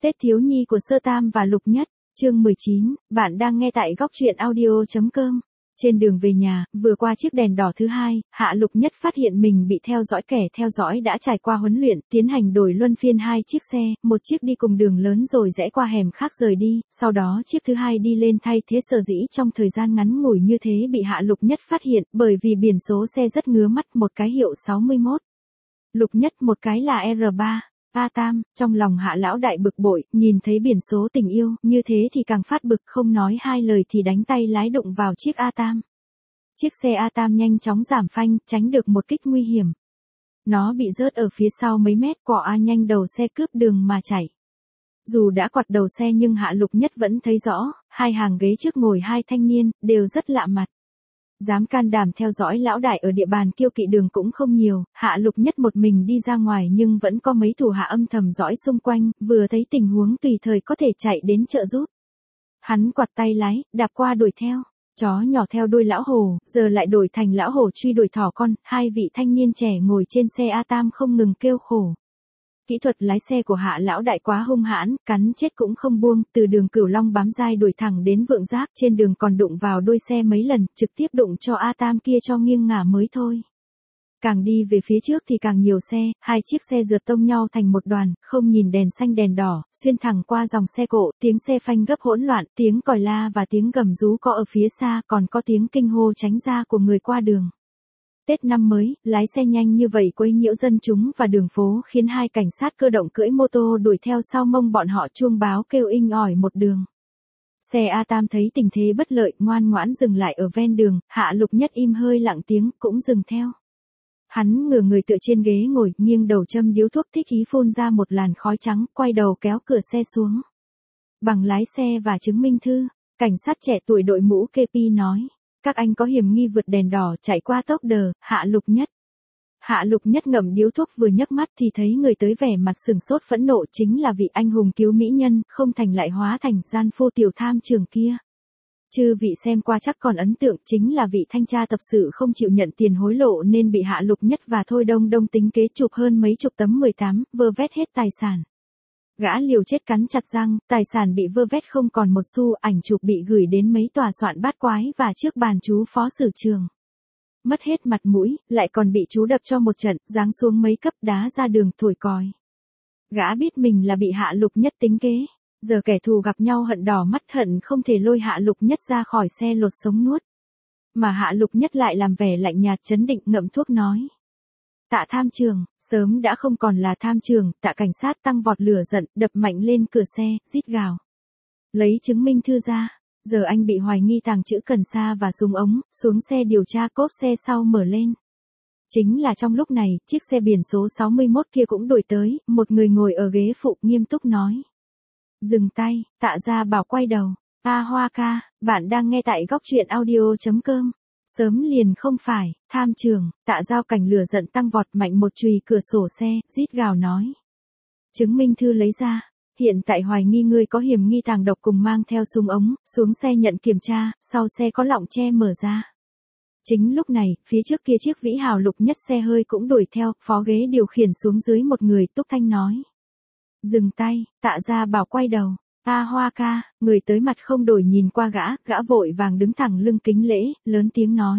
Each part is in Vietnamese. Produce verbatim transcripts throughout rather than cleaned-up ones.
Tết thiếu nhi của Sơ Tam và Lục Nhất, chương mười chín, bạn đang nghe tại góc truyện audio chấm com. Trên đường về nhà, vừa qua chiếc đèn đỏ thứ hai, Hạ Lục Nhất phát hiện mình bị theo dõi. Kẻ theo dõi đã trải qua huấn luyện, tiến hành đổi luân phiên hai chiếc xe, một chiếc đi cùng đường lớn rồi rẽ qua hẻm khác rời đi, sau đó chiếc thứ hai đi lên thay thế. Sở dĩ trong thời gian ngắn ngủi như thế bị Hạ Lục Nhất phát hiện, bởi vì biển số xe rất ngứa mắt, một cái hiệu sáu mươi mốt. Lục Nhất, một cái là R ba. A Tam, trong lòng Hạ lão đại bực bội, nhìn thấy biển số tình yêu, như thế thì càng phát bực, không nói hai lời thì đánh tay lái đụng vào chiếc A Tam. Chiếc xe A Tam nhanh chóng giảm phanh, tránh được một kích nguy hiểm. Nó bị rớt ở phía sau mấy mét, quả A nhanh đầu xe cướp đường mà chạy. Dù đã quặt đầu xe nhưng Hạ Lục Nhất vẫn thấy rõ, hai hàng ghế trước ngồi hai thanh niên, đều rất lạ mặt. Dám can đảm theo dõi lão đại ở địa bàn Kiêu Kỵ Đường cũng không nhiều, Hạ Lục Nhất một mình đi ra ngoài nhưng vẫn có mấy thủ hạ âm thầm dõi xung quanh, vừa thấy tình huống tùy thời có thể chạy đến trợ giúp. Hắn quặt tay lái, đạp qua đuổi theo, chó nhỏ theo đuôi lão hổ, giờ lại đổi thành lão hổ truy đuổi thỏ con, hai vị thanh niên trẻ ngồi trên xe A Tam không ngừng kêu khổ. Kỹ thuật lái xe của Hạ lão đại quá hung hãn, cắn chết cũng không buông, từ đường Cửu Long bám dai đuổi thẳng đến Vượng Giác, trên đường còn đụng vào đuôi xe mấy lần, trực tiếp đụng cho A Tam kia cho nghiêng ngả mới thôi. Càng đi về phía trước thì càng nhiều xe, hai chiếc xe rượt tông nhau thành một đoàn, không nhìn đèn xanh đèn đỏ, xuyên thẳng qua dòng xe cộ, tiếng xe phanh gấp hỗn loạn, tiếng còi la và tiếng gầm rú có ở phía xa, còn có tiếng kinh hô tránh ra của người qua đường. Tết năm mới, lái xe nhanh như vậy quấy nhiễu dân chúng và đường phố khiến hai cảnh sát cơ động cưỡi mô tô đuổi theo sau mông bọn họ chuông báo kêu inh ỏi một đường. Xe A Tam thấy tình thế bất lợi, ngoan ngoãn dừng lại ở ven đường, Hạ Lục Nhất im hơi lặng tiếng, cũng dừng theo. Hắn ngửa người tựa trên ghế ngồi, nghiêng đầu châm điếu thuốc, thích ý phun ra một làn khói trắng, quay đầu kéo cửa xe xuống. Bằng lái xe và chứng minh thư, cảnh sát trẻ tuổi đội mũ kepi nói. Các anh có hiểm nghi vượt đèn đỏ chạy qua tốc đờ, Hạ Lục Nhất. Hạ Lục Nhất ngậm điếu thuốc vừa nhấc mắt thì thấy người tới vẻ mặt sừng sốt phẫn nộ, chính là vị anh hùng cứu mỹ nhân, không thành lại hóa thành gian phu tiểu tham trường kia. Chư vị xem qua chắc còn ấn tượng, chính là vị thanh tra tập sự không chịu nhận tiền hối lộ nên bị Hạ Lục Nhất và Thôi Đông Đông tính kế chụp hơn mấy chục tấm mười tám, vơ vét hết tài sản. Gã liều chết cắn chặt răng, tài sản bị vơ vét không còn một xu, ảnh chụp bị gửi đến mấy tòa soạn bát quái và trước bàn chú phó sử trường. Mất hết mặt mũi, lại còn bị chú đập cho một trận, giáng xuống mấy cấp đá ra đường thổi còi. Gã biết mình là bị Hạ Lục Nhất tính kế, giờ kẻ thù gặp nhau hận đỏ mắt, hận không thể lôi Hạ Lục Nhất ra khỏi xe lột sống nuốt. Mà Hạ Lục Nhất lại làm vẻ lạnh nhạt trấn định, ngậm thuốc nói. Tạ tham trường, sớm đã không còn là tham trường, Tạ cảnh sát tăng vọt lửa giận, đập mạnh lên cửa xe, rít gào. Lấy chứng minh thư ra, giờ anh bị hoài nghi tàng trữ cần sa và súng ống, xuống xe điều tra. Cốp xe sau mở lên. Chính là trong lúc này, chiếc xe biển số sáu mươi mốt kia cũng đuổi tới, một người ngồi ở ghế phụ nghiêm túc nói. Dừng tay, Tạ Gia Bảo quay đầu. A Hoa ca, bạn đang nghe tại góc truyện audio chấm com. Sớm liền không phải, tham trường, Tạ Giao Cảnh lửa giận tăng vọt, mạnh một chùy cửa sổ xe, rít gào nói. Chứng minh thư lấy ra, hiện tại hoài nghi ngươi có hiểm nghi tàng độc cùng mang theo súng ống, xuống xe nhận kiểm tra, sau xe có lọng che mở ra. Chính lúc này, phía trước kia chiếc Vĩ Hào Lục Nhất xe hơi cũng đuổi theo, phó ghế điều khiển xuống dưới một người, Túc Thanh nói. Dừng tay, Tạ Gia Bảo quay đầu. A Hoa ca, người tới mặt không đổi nhìn qua gã, gã vội vàng đứng thẳng lưng kính lễ, lớn tiếng nói.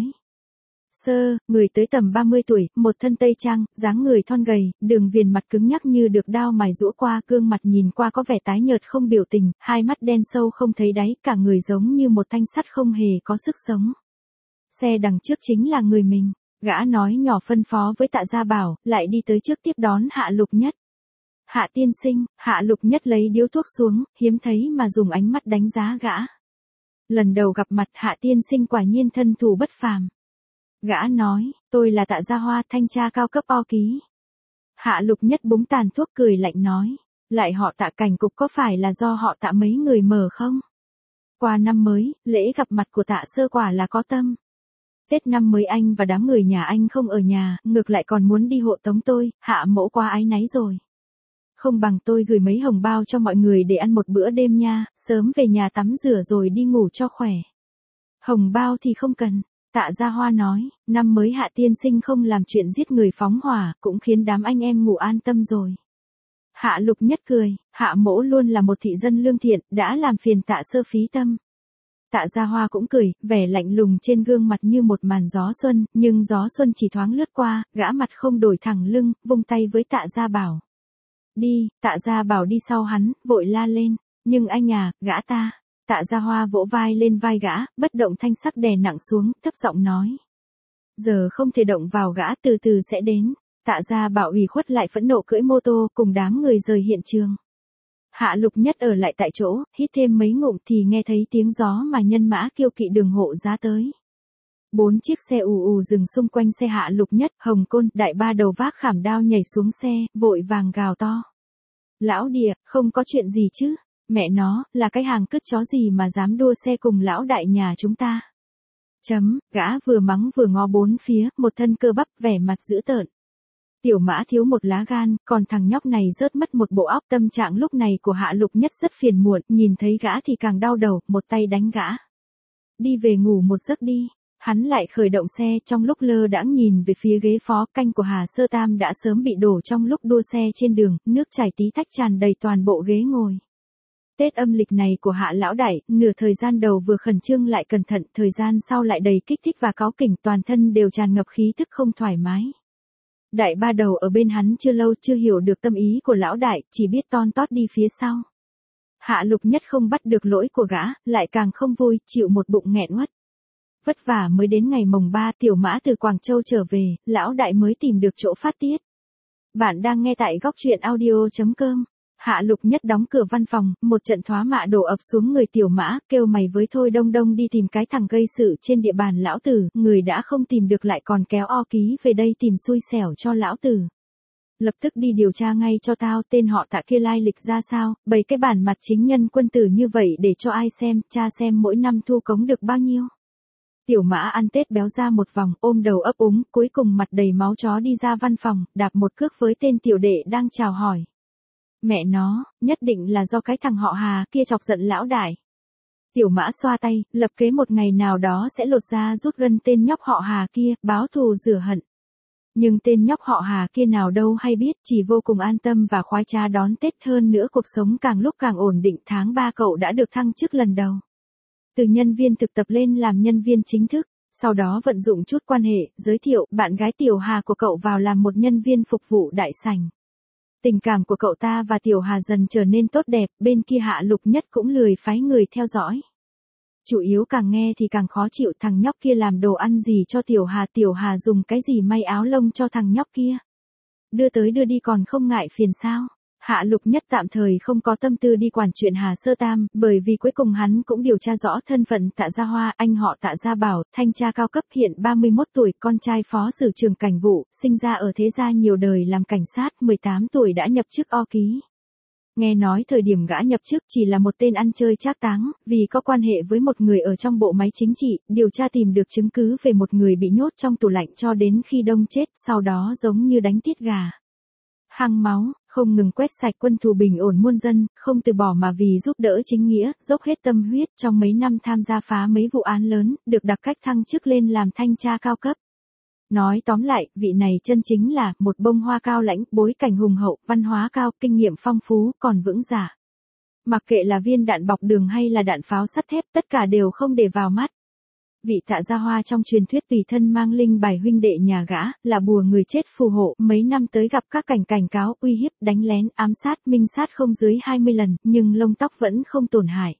Sơ, người tới tầm ba mươi tuổi, một thân tây trang, dáng người thon gầy, đường viền mặt cứng nhắc như được đao mài giũa qua, gương mặt nhìn qua có vẻ tái nhợt không biểu tình, hai mắt đen sâu không thấy đáy, cả người giống như một thanh sắt không hề có sức sống. Xe đằng trước chính là người mình, gã nói nhỏ phân phó với Tạ Gia Bảo, lại đi tới trước tiếp đón Hạ Lục Nhất. Hạ tiên sinh, Hạ Lục Nhất lấy điếu thuốc xuống, hiếm thấy mà dùng ánh mắt đánh giá gã. Lần đầu gặp mặt Hạ tiên sinh quả nhiên thân thủ bất phàm. Gã nói, tôi là Tạ Gia Hoa, thanh tra cao cấp O ký. Hạ Lục Nhất búng tàn thuốc cười lạnh nói, lại họ Tạ cảnh cục có phải là do họ Tạ mấy người mở không? Qua năm mới, lễ gặp mặt của Tạ sơ quả là có tâm. Tết năm mới anh và đám người nhà anh không ở nhà, ngược lại còn muốn đi hộ tống tôi, Hạ mẫu quá áy náy rồi. Không bằng tôi gửi mấy hồng bao cho mọi người để ăn một bữa đêm nha, sớm về nhà tắm rửa rồi đi ngủ cho khỏe. Hồng bao thì không cần, Tạ Gia Hoa nói, năm mới Hạ tiên sinh không làm chuyện giết người phóng hỏa, cũng khiến đám anh em ngủ an tâm rồi. Hạ Lục Nhất cười, Hạ mỗ luôn là một thị dân lương thiện, đã làm phiền Tạ sơ phí tâm. Tạ Gia Hoa cũng cười, vẻ lạnh lùng trên gương mặt như một màn gió xuân, nhưng gió xuân chỉ thoáng lướt qua, gã mặt không đổi thẳng lưng, vung tay với Tạ Gia Bảo. Đi, Tạ Gia Bảo đi sau hắn, vội la lên, nhưng anh à, gã ta. Tạ Gia Hoa vỗ vai lên vai gã, bất động thanh sắc đè nặng xuống, thấp giọng nói. Giờ không thể động vào gã, từ từ sẽ đến. Tạ Gia Bảo ủy khuất lại phẫn nộ cưỡi mô tô cùng đám người rời hiện trường. Hạ Lục Nhất ở lại tại chỗ, hít thêm mấy ngụm thì nghe thấy tiếng gió mà nhân mã kiêu kỵ đường hộ giá tới. Bốn chiếc xe ù ù dừng xung quanh xe Hạ Lục Nhất, Hồng Côn, đại ba đầu vác khảm đao nhảy xuống xe, vội vàng gào to. Lão địa, không có chuyện gì chứ, mẹ nó, là cái hàng cứt chó gì mà dám đua xe cùng lão đại nhà chúng ta. Chấm, gã vừa mắng vừa ngó bốn phía, một thân cơ bắp vẻ mặt dữ tợn. Tiểu Mã thiếu một lá gan, còn thằng nhóc này rớt mất một bộ óc. Tâm trạng lúc này của Hạ Lục Nhất rất phiền muộn, nhìn thấy gã thì càng đau đầu, một tay đánh gã. Đi về ngủ một giấc đi. Hắn lại khởi động xe, trong lúc lơ đãng nhìn về phía ghế phó, canh của Hà Sơ Tam đã sớm bị đổ trong lúc đua xe trên đường, nước chảy tí tách tràn đầy toàn bộ ghế ngồi. Tết âm lịch này của Hạ lão đại, nửa thời gian đầu vừa khẩn trương lại cẩn thận, thời gian sau lại đầy kích thích và cáu kỉnh, toàn thân đều tràn ngập khí thức không thoải mái. Đại ba đầu ở bên hắn chưa lâu chưa hiểu được tâm ý của lão đại, chỉ biết ton tót đi phía sau. Hạ Lục Nhất không bắt được lỗi của gã, lại càng không vui, chịu một bụng nghẹn uất. Vất vả mới đến ngày mồng ba, Tiểu Mã từ Quảng Châu trở về, lão đại mới tìm được chỗ phát tiết. Bạn đang nghe tại góc truyện audio chấm com. Hạ Lục Nhất đóng cửa văn phòng, một trận thoá mạ đổ ập xuống người Tiểu Mã, kêu mày với Thôi Đông Đông đi tìm cái thằng gây sự trên địa bàn lão tử, người đã không tìm được lại còn kéo O Ký về đây tìm xui xẻo cho lão tử. Lập tức đi điều tra ngay cho tao, tên họ Tạ kia lai lịch ra sao, bày cái bản mặt chính nhân quân tử như vậy để cho ai xem, cha xem mỗi năm thu cống được bao nhiêu. Tiểu Mã ăn Tết béo ra một vòng, ôm đầu ấp úng, cuối cùng mặt đầy máu chó đi ra văn phòng, đạp một cước với tên tiểu đệ đang chào hỏi. Mẹ nó, nhất định là do cái thằng họ Hà kia chọc giận lão đại. Tiểu Mã xoa tay, lập kế một ngày nào đó sẽ lột ra rút gân tên nhóc họ Hà kia, báo thù rửa hận. Nhưng tên nhóc họ Hà kia nào đâu hay biết, chỉ vô cùng an tâm và khoái trá đón Tết, hơn nữa cuộc sống càng lúc càng ổn định. Tháng ba cậu đã được thăng chức lần đầu. Từ nhân viên thực tập lên làm nhân viên chính thức, sau đó vận dụng chút quan hệ, giới thiệu bạn gái Tiểu Hà của cậu vào làm một nhân viên phục vụ đại sảnh. Tình cảm của cậu ta và Tiểu Hà dần trở nên tốt đẹp, bên kia Hạ Lục Nhất cũng lười phái người theo dõi. Chủ yếu càng nghe thì càng khó chịu, thằng nhóc kia làm đồ ăn gì cho Tiểu Hà, Tiểu Hà dùng cái gì may áo lông cho thằng nhóc kia. Đưa tới đưa đi còn không ngại phiền sao. Hạ Lục Nhất tạm thời không có tâm tư đi quản chuyện Hà Sơ Tam, bởi vì cuối cùng hắn cũng điều tra rõ thân phận Tạ Gia Hoa, anh họ Tạ Gia Bảo, thanh tra cao cấp, hiện ba mươi mốt tuổi, con trai phó sử trưởng cảnh vụ, sinh ra ở thế gia nhiều đời làm cảnh sát, mười tám tuổi đã nhập chức O Ký. Nghe nói thời điểm gã nhập chức chỉ là một tên ăn chơi trác táng, vì có quan hệ với một người ở trong bộ máy chính trị, điều tra tìm được chứng cứ về một người bị nhốt trong tủ lạnh cho đến khi đông chết, sau đó giống như đánh tiết gà. Hăng máu, không ngừng quét sạch quân thù bình ổn muôn dân, không từ bỏ mà vì giúp đỡ chính nghĩa, dốc hết tâm huyết, trong mấy năm tham gia phá mấy vụ án lớn, được đặc cách thăng chức lên làm thanh tra cao cấp. Nói tóm lại, vị này chân chính là một bông hoa cao lãnh, bối cảnh hùng hậu, văn hóa cao, kinh nghiệm phong phú, còn vững dạ. Mặc kệ là viên đạn bọc đường hay là đạn pháo sắt thép, tất cả đều không để vào mắt. Vị Tạ Gia Hoa trong truyền thuyết tùy thân mang linh bài huynh đệ nhà gã, là bùa người chết phù hộ, mấy năm tới gặp các cảnh cảnh cáo, uy hiếp, đánh lén, ám sát, minh sát không dưới hai mươi lần, nhưng lông tóc vẫn không tổn hại.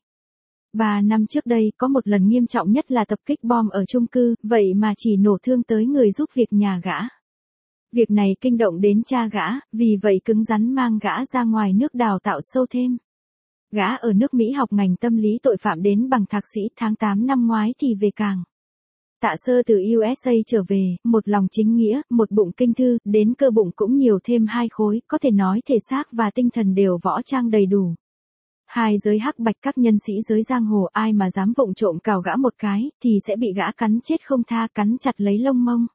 Ba năm trước đây, có một lần nghiêm trọng nhất là tập kích bom ở chung cư, vậy mà chỉ nổ thương tới người giúp việc nhà gã. Việc này kinh động đến cha gã, vì vậy cứng rắn mang gã ra ngoài nước đào tạo sâu thêm. Gã ở nước Mỹ học ngành tâm lý tội phạm đến bằng thạc sĩ, tháng tám năm ngoái thì về Cảng. Tạ Sơ từ u ét a trở về, một lòng chính nghĩa, một bụng kinh thư, đến cơ bụng cũng nhiều thêm hai khối, có thể nói thể xác và tinh thần đều võ trang đầy đủ. Hai giới hắc bạch các nhân sĩ giới giang hồ, ai mà dám vụng trộm cào gã một cái, thì sẽ bị gã cắn chết không tha, cắn chặt lấy lông mông.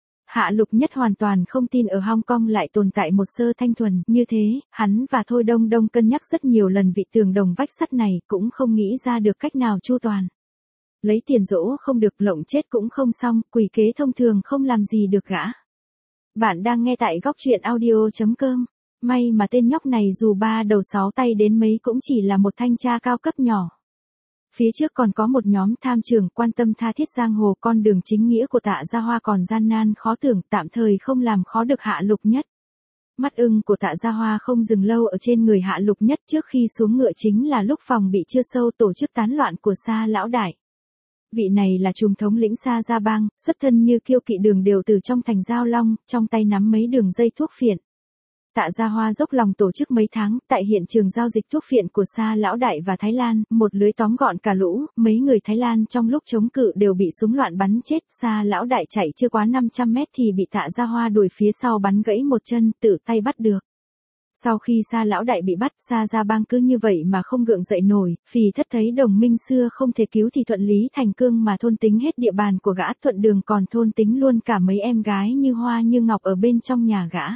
Hạ Lục Nhất hoàn toàn không tin ở Hong Kong lại tồn tại một sơ thanh thuần, như thế, hắn và Thôi Đông Đông cân nhắc rất nhiều lần vị tường đồng vách sắt này, cũng không nghĩ ra được cách nào chu toàn. Lấy tiền dỗ không được, lộng chết cũng không xong, quỷ kế thông thường không làm gì được gã. Bạn đang nghe tại góc truyện audio chấm com. May mà tên nhóc này dù ba đầu sáu tay đến mấy cũng chỉ là một thanh tra cao cấp nhỏ. Phía trước còn có một nhóm tham trường quan tâm tha thiết giang hồ, con đường chính nghĩa của Tạ Gia Hoa còn gian nan khó tưởng, tạm thời không làm khó được Hạ Lục Nhất. Mắt ưng của Tạ Gia Hoa không dừng lâu ở trên người Hạ Lục Nhất, trước khi xuống ngựa chính là lúc phòng bị chưa sâu tổ chức tán loạn của Sa lão đại. Vị này là trùm thống lĩnh Sa Gia Bang, xuất thân như kiêu kỵ đường đều từ trong thành Giao Long, trong tay nắm mấy đường dây thuốc phiện. Tạ Gia Hoa dốc lòng tổ chức mấy tháng, tại hiện trường giao dịch thuốc phiện của Sa lão đại và Thái Lan, một lưới tóm gọn cả lũ, mấy người Thái Lan trong lúc chống cự đều bị súng loạn bắn chết, Sa lão đại chạy chưa quá năm trăm mét thì bị Tạ Gia Hoa đuổi phía sau bắn gãy một chân, tự tay bắt được. Sau khi Sa lão đại bị bắt, Sa Gia Bang cứ như vậy mà không gượng dậy nổi, Phì Thất thấy đồng minh xưa không thể cứu thì thuận lý thành cương mà thôn tính hết địa bàn của gã, Thuận Đường còn thôn tính luôn cả mấy em gái như hoa như ngọc ở bên trong nhà gã.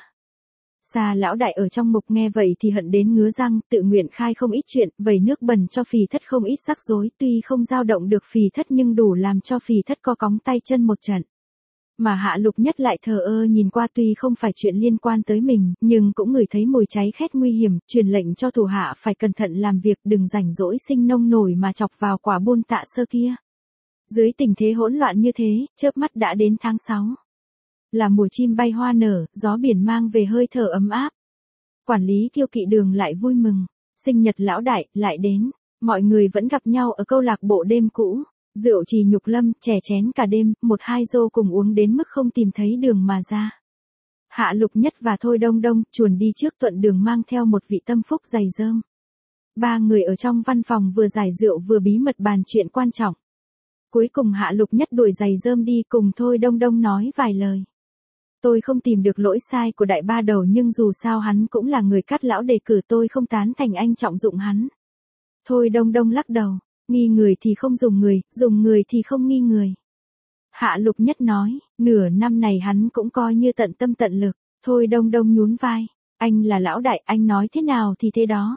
Sa lão đại ở trong mục nghe vậy thì hận đến ngứa răng, tự nguyện khai không ít chuyện, vẩy nước bẩn cho Phì Thất không ít rắc rối, tuy không dao động được Phì Thất nhưng đủ làm cho Phì Thất co cóng tay chân một trận. Mà Hạ Lục Nhất lại thờ ơ nhìn qua, tuy không phải chuyện liên quan tới mình, nhưng cũng ngửi thấy mùi cháy khét nguy hiểm, truyền lệnh cho thủ hạ phải cẩn thận làm việc, đừng rảnh rỗi sinh nông nổi mà chọc vào quả buôn Tạ Sơ kia. Dưới tình thế hỗn loạn như thế, chớp mắt đã đến tháng sáu. Là mùa chim bay hoa nở, gió biển mang về hơi thở ấm áp. Quản lý kiêu kỵ đường lại vui mừng, sinh nhật lão đại lại đến, mọi người vẫn gặp nhau ở câu lạc bộ đêm cũ, rượu trì nhục lâm, chè chén cả đêm, một hai rô cùng uống đến mức không tìm thấy đường mà ra. Hạ Lục Nhất và Thôi Đông Đông chuồn đi trước, Thuận Đường mang theo một vị tâm phúc dày dơm. Ba người ở trong văn phòng vừa giải rượu vừa bí mật bàn chuyện quan trọng. Cuối cùng Hạ Lục Nhất đuổi giày rơm đi cùng Thôi Đông Đông nói vài lời. Tôi không tìm được lỗi sai của đại ba đầu nhưng dù sao hắn cũng là người cắt lão đề cử, tôi không tán thành anh trọng dụng hắn. Thôi Đông Đông lắc đầu, nghi người thì không dùng người, dùng người thì không nghi người. Hạ Lục Nhất nói, nửa năm này hắn cũng coi như tận tâm tận lực. Thôi Đông Đông nhún vai, anh là lão đại, anh nói thế nào thì thế đó.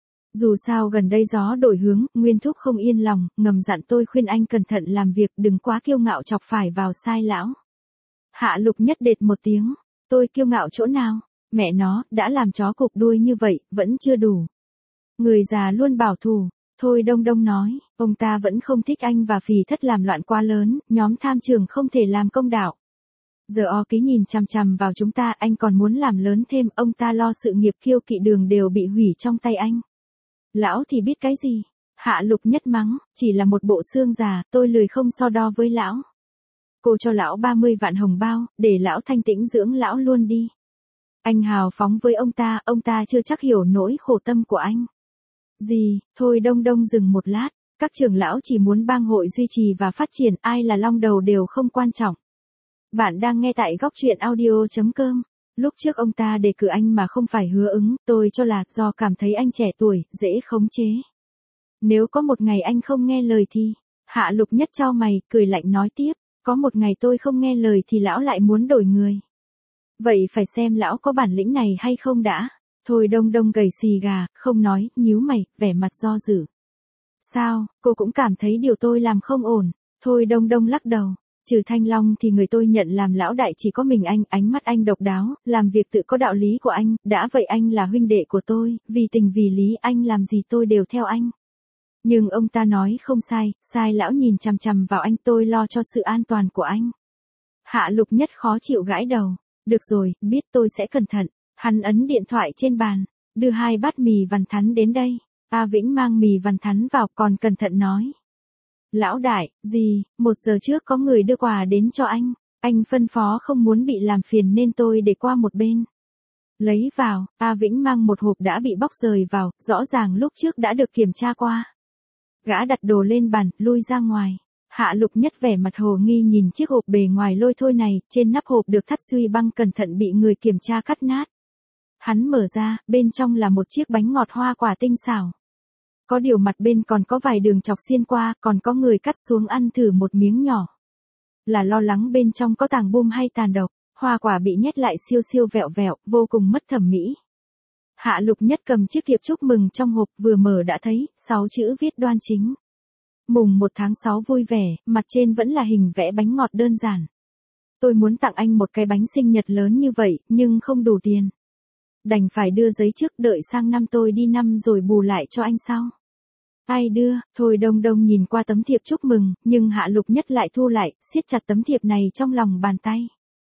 Dù sao gần đây gió đổi hướng, Nguyên Thúc không yên lòng, ngầm dặn tôi khuyên anh cẩn thận làm việc, đừng quá kiêu ngạo chọc phải vào sai lão. Hạ Lục Nhất đệt một tiếng, tôi kiêu ngạo chỗ nào, mẹ nó, đã làm chó cụp đuôi như vậy, vẫn chưa đủ. Người già luôn bảo thủ. Thôi Đông Đông nói, ông ta vẫn không thích anh và Phì Thất làm loạn quá lớn, nhóm tham trường không thể làm công đạo. Giờ o ký nhìn chằm chằm vào chúng ta, anh còn muốn làm lớn thêm, ông ta lo sự nghiệp kiêu kỵ đường đều bị hủy trong tay anh. Lão thì biết cái gì? Hạ Lục Nhất mắng, chỉ là một bộ xương già, tôi lười không so đo với lão. Cô cho lão ba mươi vạn hồng bao, để lão thanh tĩnh dưỡng lão luôn đi. Anh hào phóng với ông ta, ông ta chưa chắc hiểu nỗi khổ tâm của anh. Gì, Thôi Đông Đông dừng một lát, các trưởng lão chỉ muốn bang hội duy trì và phát triển, ai là long đầu đều không quan trọng. Bạn đang nghe tại góc truyện audio chấm com. Lúc trước ông ta đề cử anh mà không phải hứa ứng, tôi cho là do cảm thấy anh trẻ tuổi, dễ khống chế. Nếu có một ngày anh không nghe lời thì, Hạ Lục Nhất chau mày, cười lạnh nói tiếp, có một ngày tôi không nghe lời thì lão lại muốn đổi người. Vậy phải xem lão có bản lĩnh này hay không đã. Thôi Đông Đông gầy xì gà, không nói, nhíu mày, vẻ mặt do dự. Sao, cô cũng cảm thấy điều tôi làm không ổn. Thôi Đông Đông lắc đầu, trừ Thanh Long thì người tôi nhận làm lão đại chỉ có mình anh, ánh mắt anh độc đáo, làm việc tự có đạo lý của anh, đã vậy anh là huynh đệ của tôi, vì tình vì lý anh làm gì tôi đều theo anh. Nhưng ông ta nói không sai, sai lão nhìn chằm chằm vào anh, tôi lo cho sự an toàn của anh. Hạ Lục Nhất khó chịu gãi đầu, được rồi, biết tôi sẽ cẩn thận. Hắn ấn điện thoại trên bàn, đưa hai bát mì vằn thắn đến đây. A Vĩnh mang mì vằn thắn vào, còn cẩn thận nói. Lão đại, gì, một giờ trước có người đưa quà đến cho anh. Anh phân phó không muốn bị làm phiền nên tôi để qua một bên. Lấy vào, A Vĩnh mang một hộp đã bị bóc rời vào, rõ ràng lúc trước đã được kiểm tra qua. Gã đặt đồ lên bàn, lui ra ngoài. Hạ Lục Nhất vẻ mặt hồ nghi nhìn chiếc hộp bề ngoài lôi thôi này, trên nắp hộp được thắt duy băng cẩn thận bị người kiểm tra cắt nát. Hắn mở ra, bên trong là một chiếc bánh ngọt hoa quả tinh xảo. Có điều mặt bên còn có vài đường chọc xiên qua, còn có người cắt xuống ăn thử một miếng nhỏ. Là lo lắng bên trong có tàng bom hay tàn độc, hoa quả bị nhét lại siêu siêu vẹo vẹo, vô cùng mất thẩm mỹ. Hạ Lục Nhất cầm chiếc thiệp chúc mừng trong hộp, vừa mở đã thấy, sáu chữ viết đoan chính. Mùng một tháng sáu vui vẻ, mặt trên vẫn là hình vẽ bánh ngọt đơn giản. Tôi muốn tặng anh một cái bánh sinh nhật lớn như vậy, nhưng không đủ tiền. Đành phải đưa giấy trước, đợi sang năm tôi đi năm rồi bù lại cho anh sau. Ai đưa? Thôi Đông Đông nhìn qua tấm thiệp chúc mừng, nhưng Hạ Lục Nhất lại thu lại, siết chặt tấm thiệp này trong lòng bàn tay.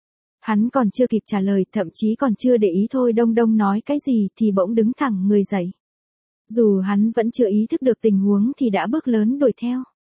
Hắn còn chưa kịp trả lời, thậm chí còn chưa để ý Thôi Đông Đông nói cái gì thì bỗng đứng thẳng người dậy. Dù hắn vẫn chưa ý thức được tình huống thì đã bước lớn đuổi theo.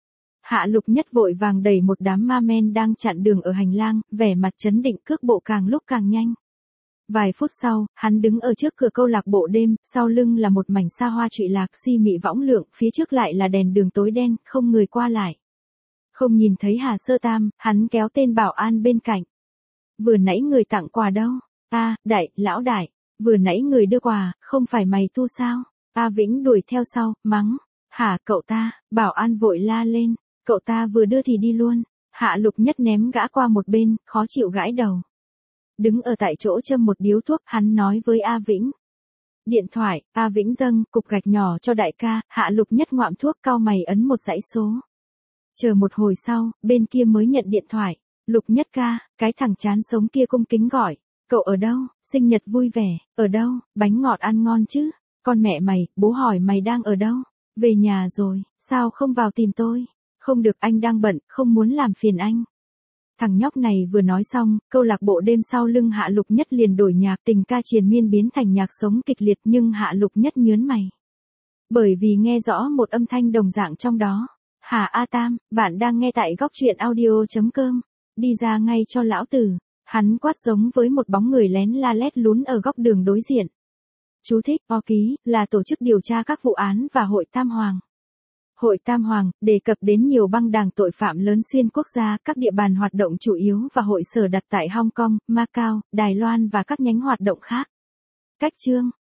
Hạ Lục Nhất vội vàng đẩy một đám ma men đang chặn đường ở hành lang, vẻ mặt trấn định, cước bộ càng lúc càng nhanh. Vài phút sau, hắn đứng ở trước cửa câu lạc bộ đêm, sau lưng là một mảnh xa hoa trụy lạc si mị võng lượng, phía trước lại là đèn đường tối đen, không người qua lại. Không nhìn thấy Hà Sơ Tam, hắn kéo tên bảo an bên cạnh. Vừa nãy người tặng quà đâu? A, đại, lão đại, vừa nãy người đưa quà, không phải mày thu sao? A Vĩnh đuổi theo sau, mắng. Hả cậu ta? Bảo an vội la lên. Cậu ta vừa đưa thì đi luôn. Hạ Lục Nhất ném gã qua một bên, khó chịu gãi đầu. Đứng ở tại chỗ châm một điếu thuốc, hắn nói với A Vĩnh. Điện thoại, A Vĩnh dâng cục gạch nhỏ cho đại ca, Hạ Lục Nhất ngoạm thuốc cau mày ấn một dãy số. Chờ một hồi sau, bên kia mới nhận điện thoại. Lục Nhất ca, cái thằng chán sống kia cung kính gọi. Cậu ở đâu? Sinh nhật vui vẻ, ở đâu? Bánh ngọt ăn ngon chứ? Con mẹ mày, bố hỏi mày đang ở đâu? Về nhà rồi, sao không vào tìm tôi? Không được, anh đang bận, không muốn làm phiền anh. Thằng nhóc này vừa nói xong, câu lạc bộ đêm sau lưng Hạ Lục Nhất liền đổi nhạc, tình ca triền miên biến thành nhạc sống kịch liệt, nhưng Hạ Lục Nhất nhớn mày. Bởi vì nghe rõ một âm thanh đồng dạng trong đó. Hà A Tam, bạn đang nghe tại góc truyện audio chấm com. Đi ra ngay cho lão tử. Hắn quát giống với một bóng người lén la lét lún ở góc đường đối diện. Chú thích, O ký, là tổ chức điều tra các vụ án và Hội Tam Hoàng. Hội Tam Hoàng, đề cập đến nhiều băng đảng tội phạm lớn xuyên quốc gia, các địa bàn hoạt động chủ yếu và hội sở đặt tại Hong Kong, Macau, Đài Loan và các nhánh hoạt động khác. Cách chương